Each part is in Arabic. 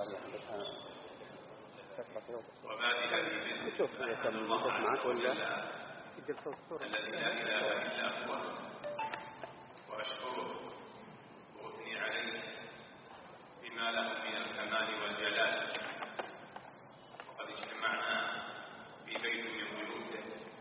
شوف كم معك ولا الذي لا إله إلا هو، وأشكره وأثني عليه بما له من الكمال والجلال. وقد اجتمعنا في بيت من بيوته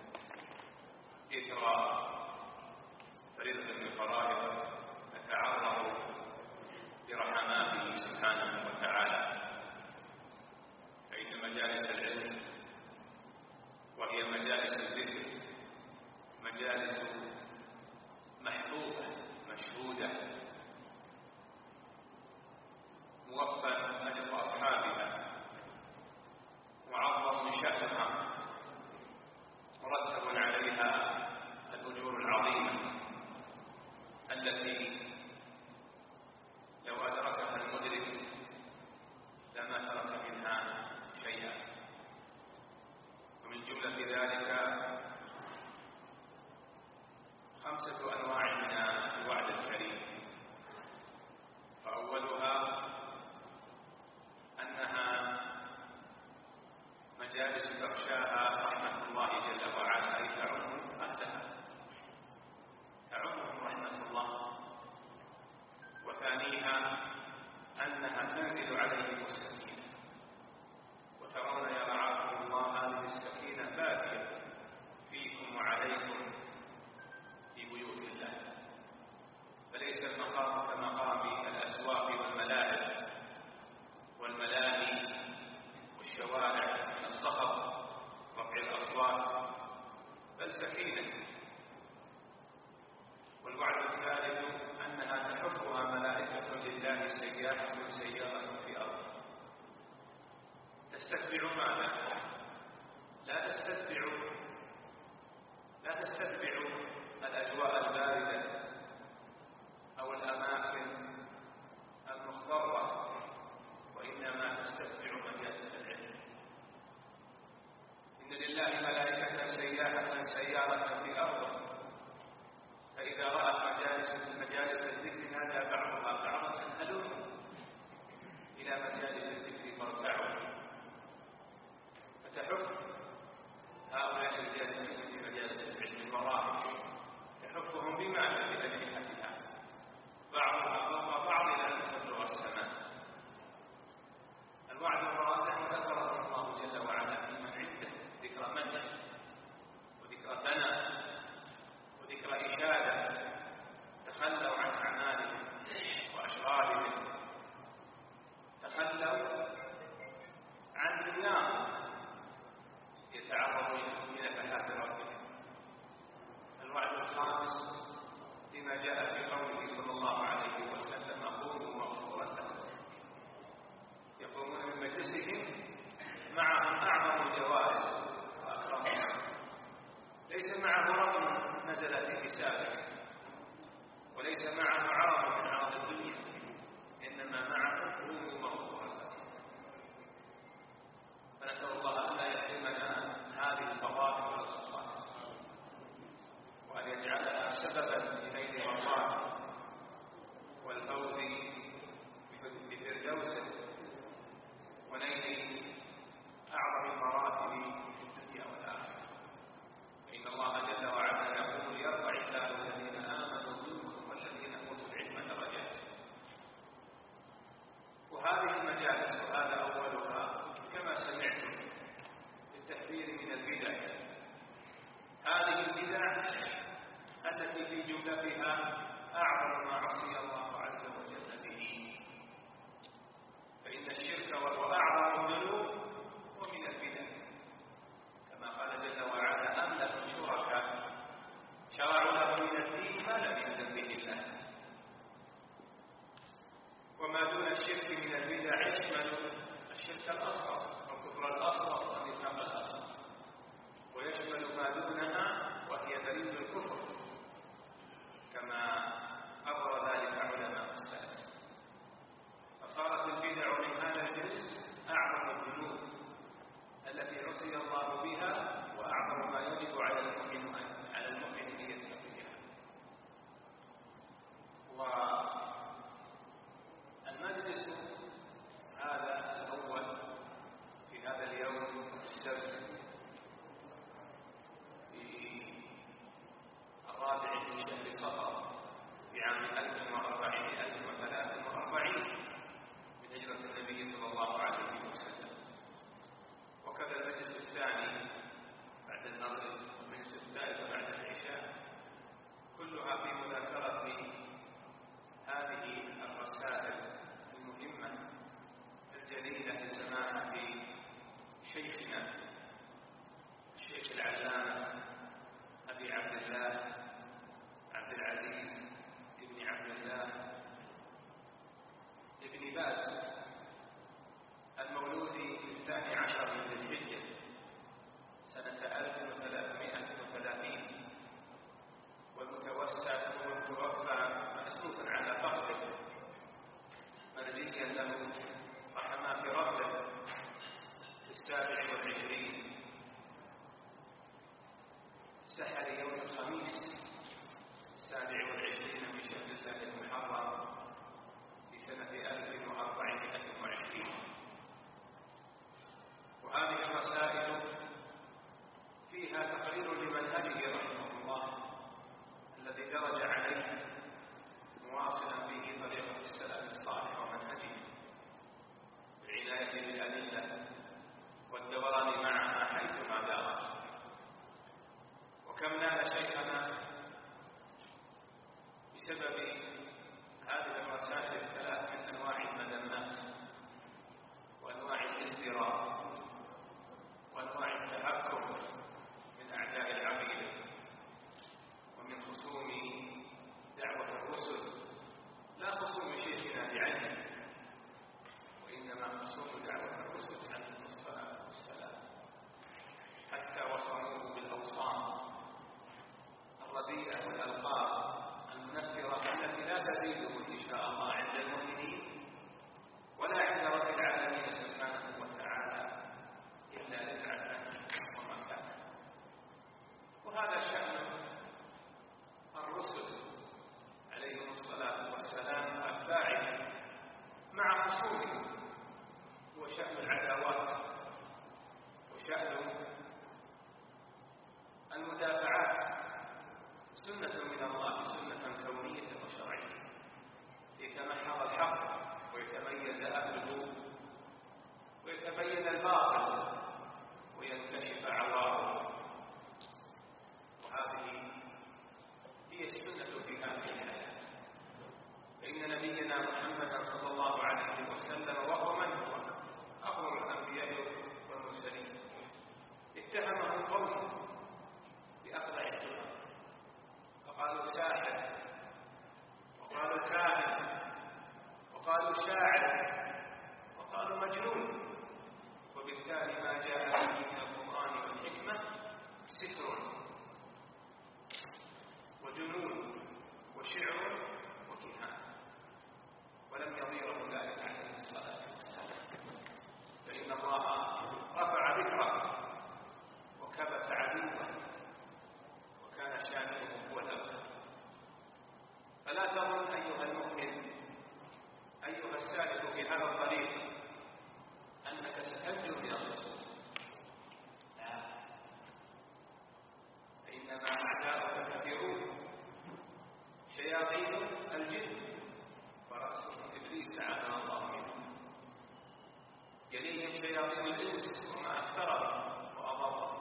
إثر فريضة من الفرائض نتعرض برحماته سبحانه وتعالى، فإن مجالس العلم وهي مجالس الذكر مجالس محبوبة مشهودة موفى أجر أصحابها معظم شأنها مرتب عليها الأجور العظيمة التي لو أدركها المدرك لما ترك منها شيئا. ومن جملة ذلك 5 أنواع من الوعد الكريم، فأولها أنها مجالس تغشاها رحمة الله جل وعلا، أي تعم أهلها، تعمهم رحمة الله. وثانيها أنها تنزل عليهم السكينة، وترون يا رعاكم الله هذه السكينة بادية فيكم وعليكم في بيوت الله، فليس المقام كمقام الأسواق والملاعب والملاهي والشوارع من الصخب رفع الأصوات، بل سكينة. والوعد الثالث أنها تحفها ملائكة لله سياحة سيارة في أرض. تستتبع ماذا؟ لا تستتبع الأجواء الباردة أو الأماكن المخضرة، وإنما تستتبع مجالس العلم. إن لله ملائكة سياحة سيارة في أرض، فإذا رأت مجالس الذكر نادى بعضها بعضا هلم إلى مجالس الذكر فارتعوا، فتحف هؤلاء الجالسين في مجالس العلم وراهم، تحفهم بماذا؟ بأجنحتها بعضها فوق بعض إلى أن تبلغ السماء. الوعد الرابع ذكره الله جل وعلا في من عنده ذكر مدح وذكر ثناء وذكر إشادة، تخلوا عن أعمالهم وأشغالهم، تخلوا عن النار يتعرضوا إلى نفحات ربهم. الوعد الخامس فيما جاء في قوله صلى الله عليه وسلم قوموا مغفورا لكم، يقومون من مجلسهم معهم أعظم الجوائز وأكرمها، ليس معه رقم نزل في حسابه، وليس معه عرض من عرض الدنيا، إنما معه قوموا مغفورا لكم. فنسأل الله أن لا يحرمنا هذه الفضائل والخصائص، وأن يجعلها سببا لنيل مرضاته والفوز بفردوسه ونيل أعظم مراتب في الدنيا والآخرة. فإن الله جل وعلا يقول يرفع الله الذين آمنوا منكم والذين أوتوا العلم درجات. وهذه المجالس وهذا أولها كما سمعتم بالتحذير من البدع. هذه البدع التي في جملتها أعظم ما عصي الله عز وجل به، فإن الشرك وهو أعظم الذنوب ومن البدع، كما قال جل وعلا أم لهم شركاء شرعوا لهم من الدين ما لم يأذن به الله. وما دون الشرك من البدع يشمل الشرك الأصغر والكفر الأصغر والنفاق الأصغر، ويشمل ما دونها وهي دليل الكفر، كما قرر ذلك علماء السلف. فصارت البدع من هذا الجنس أعظم الذنوب التي عصي الله بها، وأعظم ما يجب على المؤمن أن يتقي بها. والمجلس هذا شياطين الإنس وما أكثرهم وأضرهم.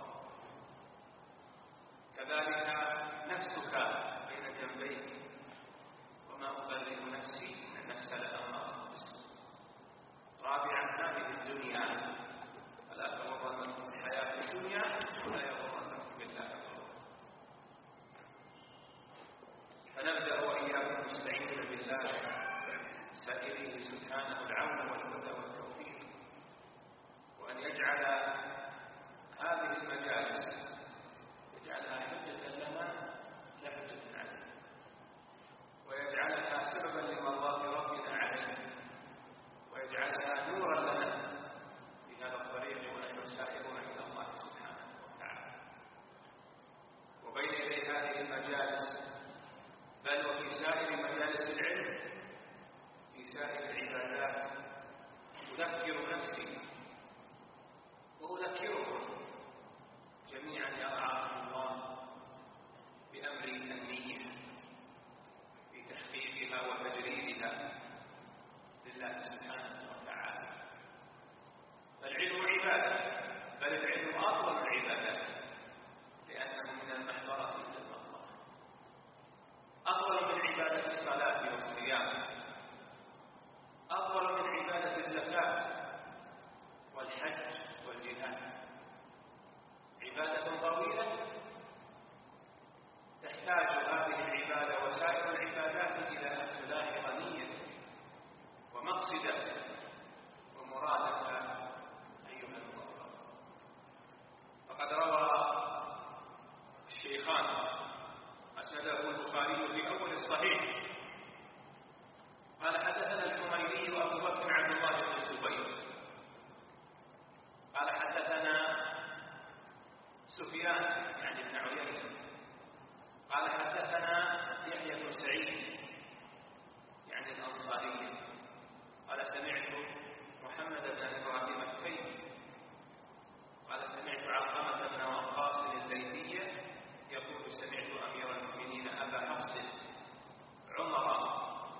كذلك نفسك بين جنبيك وما أبرئ نفسي إن النفس لأمارة بالسوء. رابعا هذه الدنيا فلا تغرنكم الحياة الدنيا ولا يغرنكم بالله الغرور. فنبدأ وإياكم مستعينين بالله سائلين سبحانه العون والهدى والتوفيق، وأن يجعل هذه المجالس يجعلها حجة لنا لا حجة علينا، ويجعلها سببا لمرضاة ربنا علينا، ويجعلها نورا لنا في هذا الطريق ونحن سائرون إلى الله سبحانه وتعالى. وبين يدي هذه المجالس بل وفي سائر مجالس العلم في سائر العبادات أذكر نفسي وأذكركم جميعا يا رعاكم الله بأمر النية في تحقيقها وتجريدها لله سبحانه وتعالى. فالعلم عبادة، بل العلم أفضل العبادات لأنه من المحضرة إلى المغفرة، أفضل من عبادة الصلاة والصيام، أفضل من عبادة الزكاة والحج والجهاد. عبادة طويلة تحتاج هذه العبادة وسائر العبادات إلى أن تلاحظ نيتك ومقصدك ومرادك أيها الموضوع. فقد روى الشيخان أسنده البخاري في أول الصحيح قال حدثنا الحميدي وأبو بكر عبد الله بن الزبير قال حدثنا سفيان يعني بن عيينة قال حدثنا يحيى بن سعيد يعني الأنصاري قال سمعت محمد بن إبراهيم التيمي قال سمعت علقمة بن وقاص الزيدية يقول سمعت أمير المؤمنين أبا حفص عمر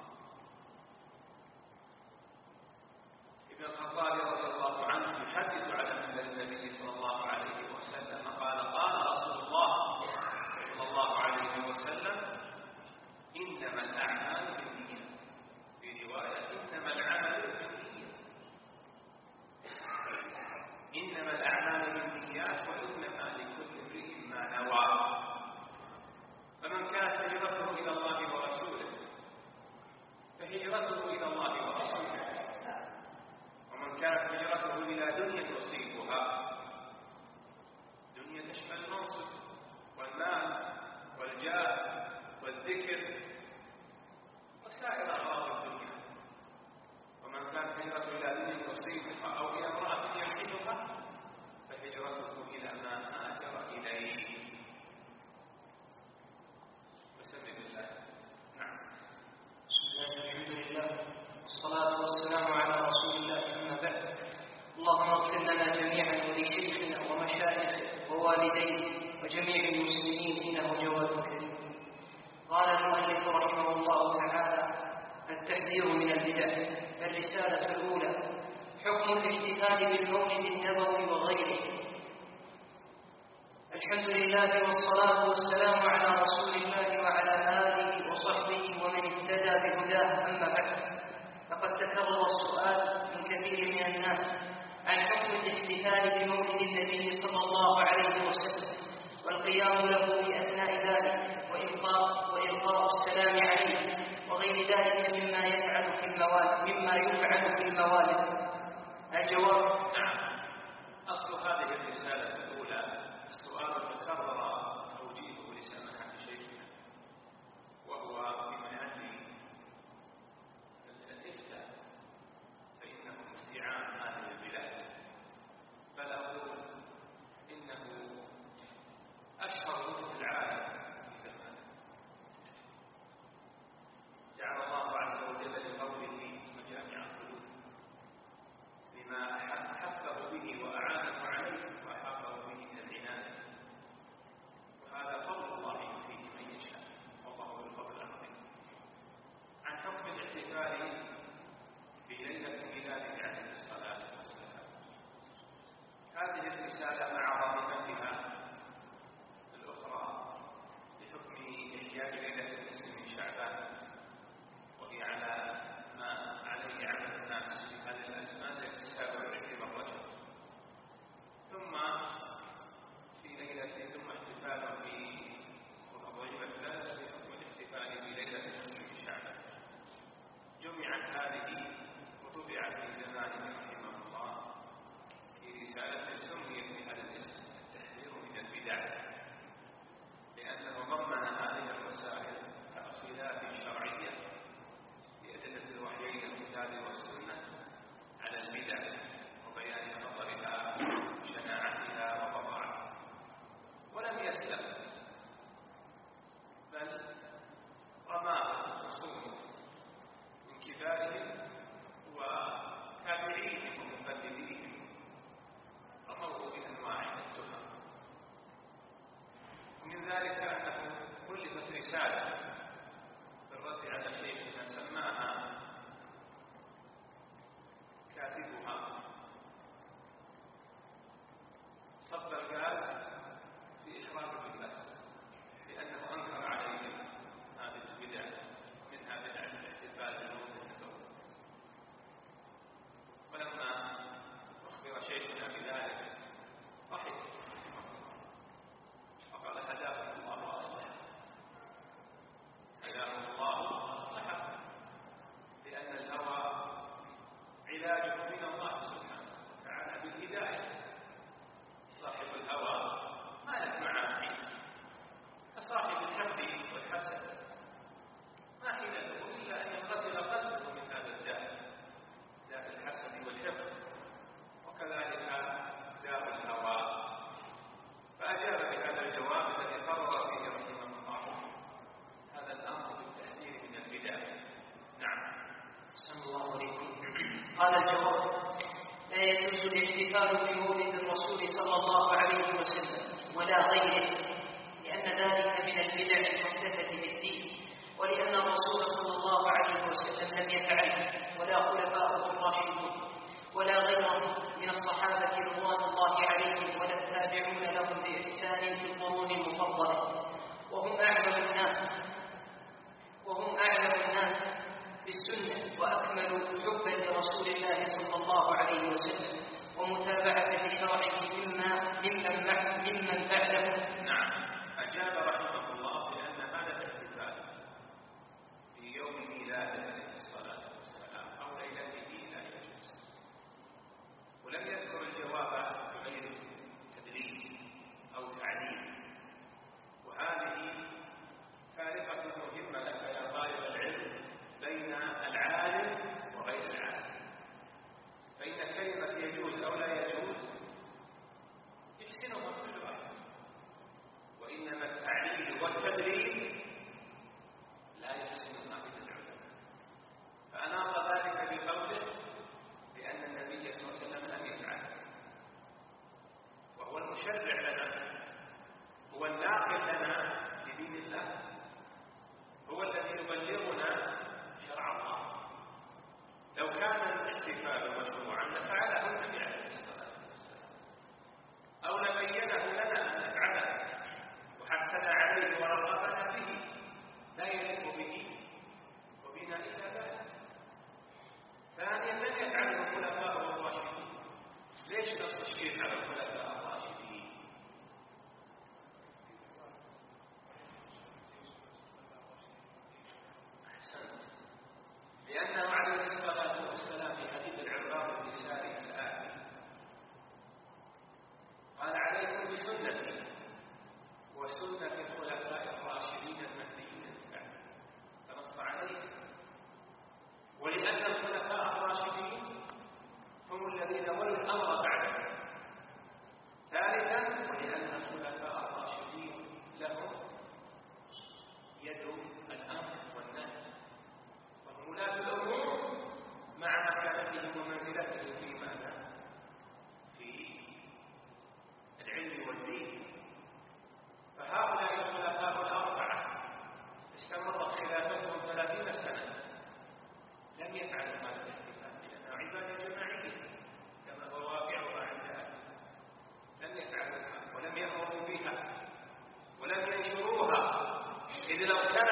ابن الخطاب رضي الله عنه يحدث على منبر النبي صلى الله عليه وسلم قال قال رسول الله صلى الله عليه وسلم إنما الأعمال بالنيات، في رواية إنما العمل بالنيات، إنما الأعمال بالنيات وإنما لكل امرئ ما نوى. فمن كانت هجرته إلى الله ورسوله فهجرته إلى الله ورسوله، ومن كانت هجرته إلى دنيا يصيبها، دنيا تشمل المنصب والمال والجاه والذكر وسائر أغراض الدنيا، ومن كانت هجرته إلى دنيا يصيبها أو إلى امرأة يحبها فهجرته إلى ما هاجر إليه. بسم الله. نعم. بسم الله الحمد لله والصلاة والسلام على رسول الله، أما بعد. اللهم اغفر لنا جميعا ولشيخنا ومشايخه ووالديه وجميع المسلمين إنه جواد كريم. قال المؤلف رحمه الله تعالى: التحذير من البدع. الرسالة الأولى: حكم الاحتفال بالمولد النبوي وغيره. الحمد لله والصلاة والسلام على رسول الله وعلى آله وصحبه ومن اهتدى بهداه، أما بعد. فقد تكرر السؤال من كثير من الناس عن حكم الاحتفال بمولد النبي صلى الله عليه وسلم والقيام له في أثناء ذلك وإلقاء السلام عليه وغير ذلك مما يفعل في الموالد. الجواب: نعم. أصل هذه الرسالة الأولى السؤال تكرر توجيهه لسماحة شيخنا، وهو في منهج الإفتاء، فإنه استيعاب هذه البلاد، بل أقول إنه أشهر مفتي العالم في زمانه، جعل الله عز وجل لقوله مجامع القلوب لما حفه به وأعانه عليه وأحاط ليلة النصف من شعبان، وهي على ما عليه عمل الناس في هذه الأزمان التي 27 رجب. ثم في ليلة ثم احتفال في الربيع الثالث بحكم الاحتفال في ليلة النصف من شعبان. جمعت هذه وطبع في زمانه رحمه الله في رسالة سميت بهذا الاسم التحذير من البدع، لأنه ضمن هذه الرسائل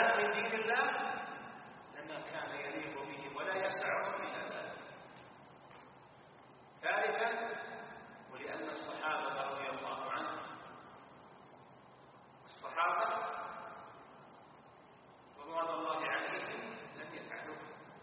كانت من دين الله لما كان يليق بهم ولا يسعهم إلى ذلك. ثالثا، ولأن الصحابة رضي الله عنهم الصحابة رضوان الله عليهم لم يفعلوا.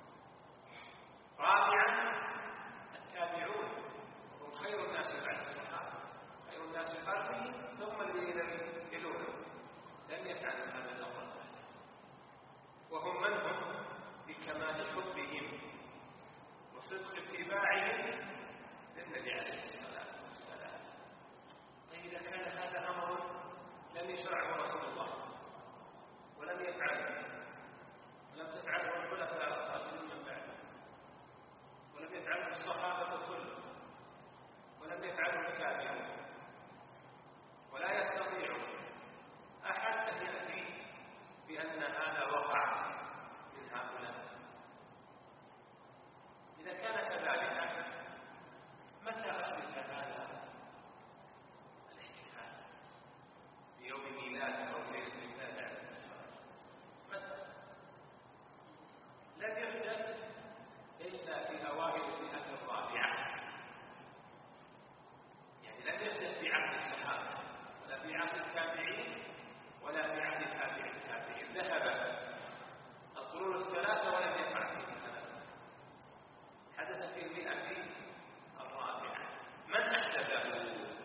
رابعا، التابعون هم خير الناس بعد الصحابة، خير الناس قرني ثم الذين يلونهم لم يفعلوا هذا الأمر، وهم من هم بكمال حبهم وصدق اتباعهم للنبي عليه الصلاة والسلام. فإذا كان هذا أمر لم يشرعه رسول الله ولم يفعله ولم تفعله الخلفاء الراشدين من بعده ولم يفعله الصحابة كلهم ولم يفعله التابعون ولا يستطيع أحد أن يأتي بأن هذا وقع من هؤلاء. إذا كان كذلك متى أحدث هذا الاحتفال بيوم ميلاد أو ليلة ميلاد عليه الصلاة والسلام؟ لم يحدث إلا في أوائل المئة الرابعة، يعني لم يحدث في عهد الصحابة ولا في عهد التابعين ولا في عهد تابع التابعين. ذهب القرون الثلاثة ولم يقع فيه هذا، حدث في المئة الرابعة. من أحدثه؟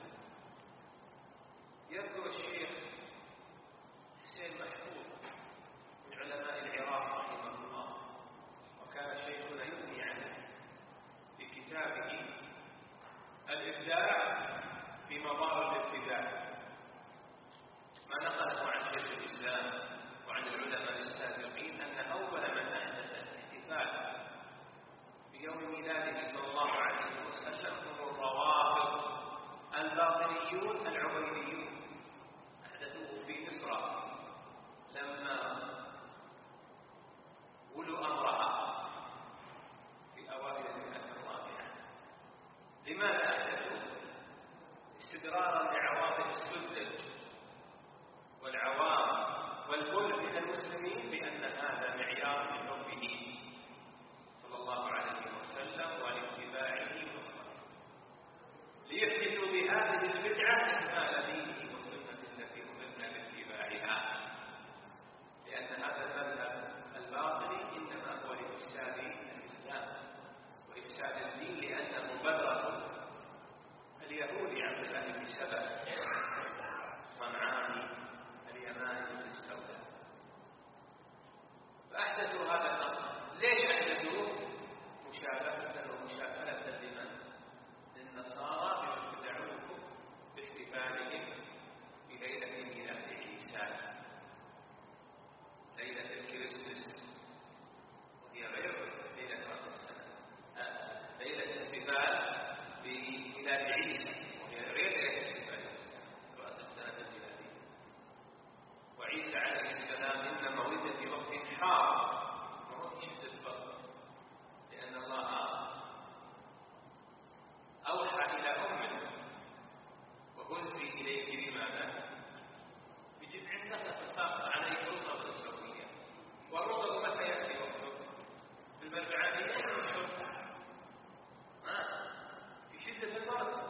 يذكر الشيخ حسين محفوظ من علماء العراق رحمه الله، وكان شيخنا يثني عنه في كتابه الإبداع في مظاهر الابتداع، ما نقله عن شيخ الإسلام وعن العلماء السابقين أن أول من أحدث الاحتفال بيوم ميلاده صلى الله عليه وسلم هم الروافض الباطنيون العبيديون. أحدثوه في مصر لما ولوا أمرها في أوائل المئة الرابعة. لماذا أحدثوه؟ استدرارا لعواطف السذج والعوام والكل من المسلمين بأن هذا معيار من حبه صلى الله عليه وسلم والاتباعه وصحبه، ليحدثوا بهذه البدعة إكمال دينه والسنة التي أمرنا باتباعها، لأن هذا المذهب الباطني إنما هو لإفساد الإسلام وإفساد الدين، لأنه بذرة اليهود عبد الله بن سبأ صنعاني اليماني السوداء. فأحدثوا هذا الأمر. ليش أحدثوه؟ مشابهة ومشاكلة لمن؟ للنصارى بما ابتدعوه باحتفالهم بليلة ميلاد عيسى، ليلة الكريسماس، وهي غير ليلة رأس السنة، ليلة الاحتفال بميلاد عيسى وهي غير ليلة الاحتفال برأس السنة الميلادية. وعيسى عليه السلام إنما ولد في وقت حار وهو في شدة البرد، لأن الله أوحى إلى أمه وهزي إليك بماذا؟ بجذع النخلة فساقط عليك رطبا سويا. والرطب متى يأتي وقته؟ في البرعانية في شدة البرد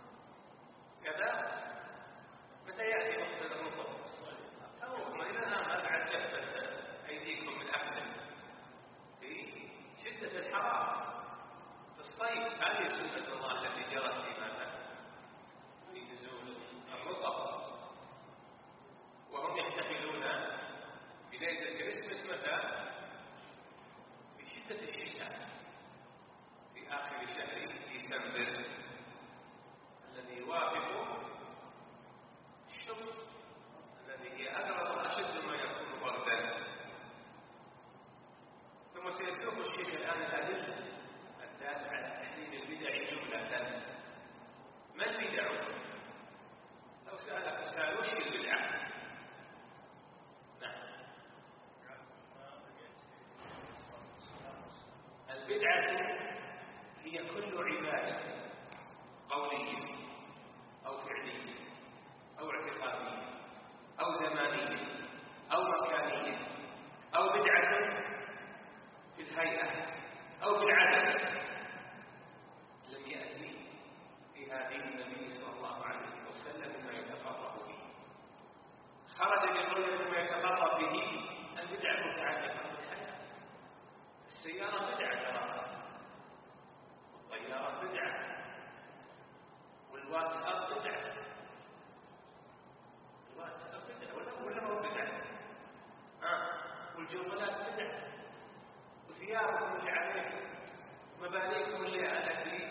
كذا. متى يأتي وقت الرطب؟ أو إذا ما بعد جفت أيديكم من أكل في شدة الحرارة في الصيف. هذه سنة الله التي جرت في ماذا؟ في نزول الرطب. وهم يحتفلون بليلة الكريسماس متى؟ في شدة الشتاء في آخر شهر ديسمبر الذي يوافق الشمس الذي هي أبرد وأشد ما يكون بردا. ثم سيسوق الشيخ الآن الأدلة الدالة على تحريم البدع جملة. ما البدع؟ لو سألك سأل وش البدعة؟ نعم، البدعة هي كل عبادة قولية أو فعلية أو اعتقادية أو زمانية أو مكانية ثيابكم اللي عليكم، مبانيكم اللي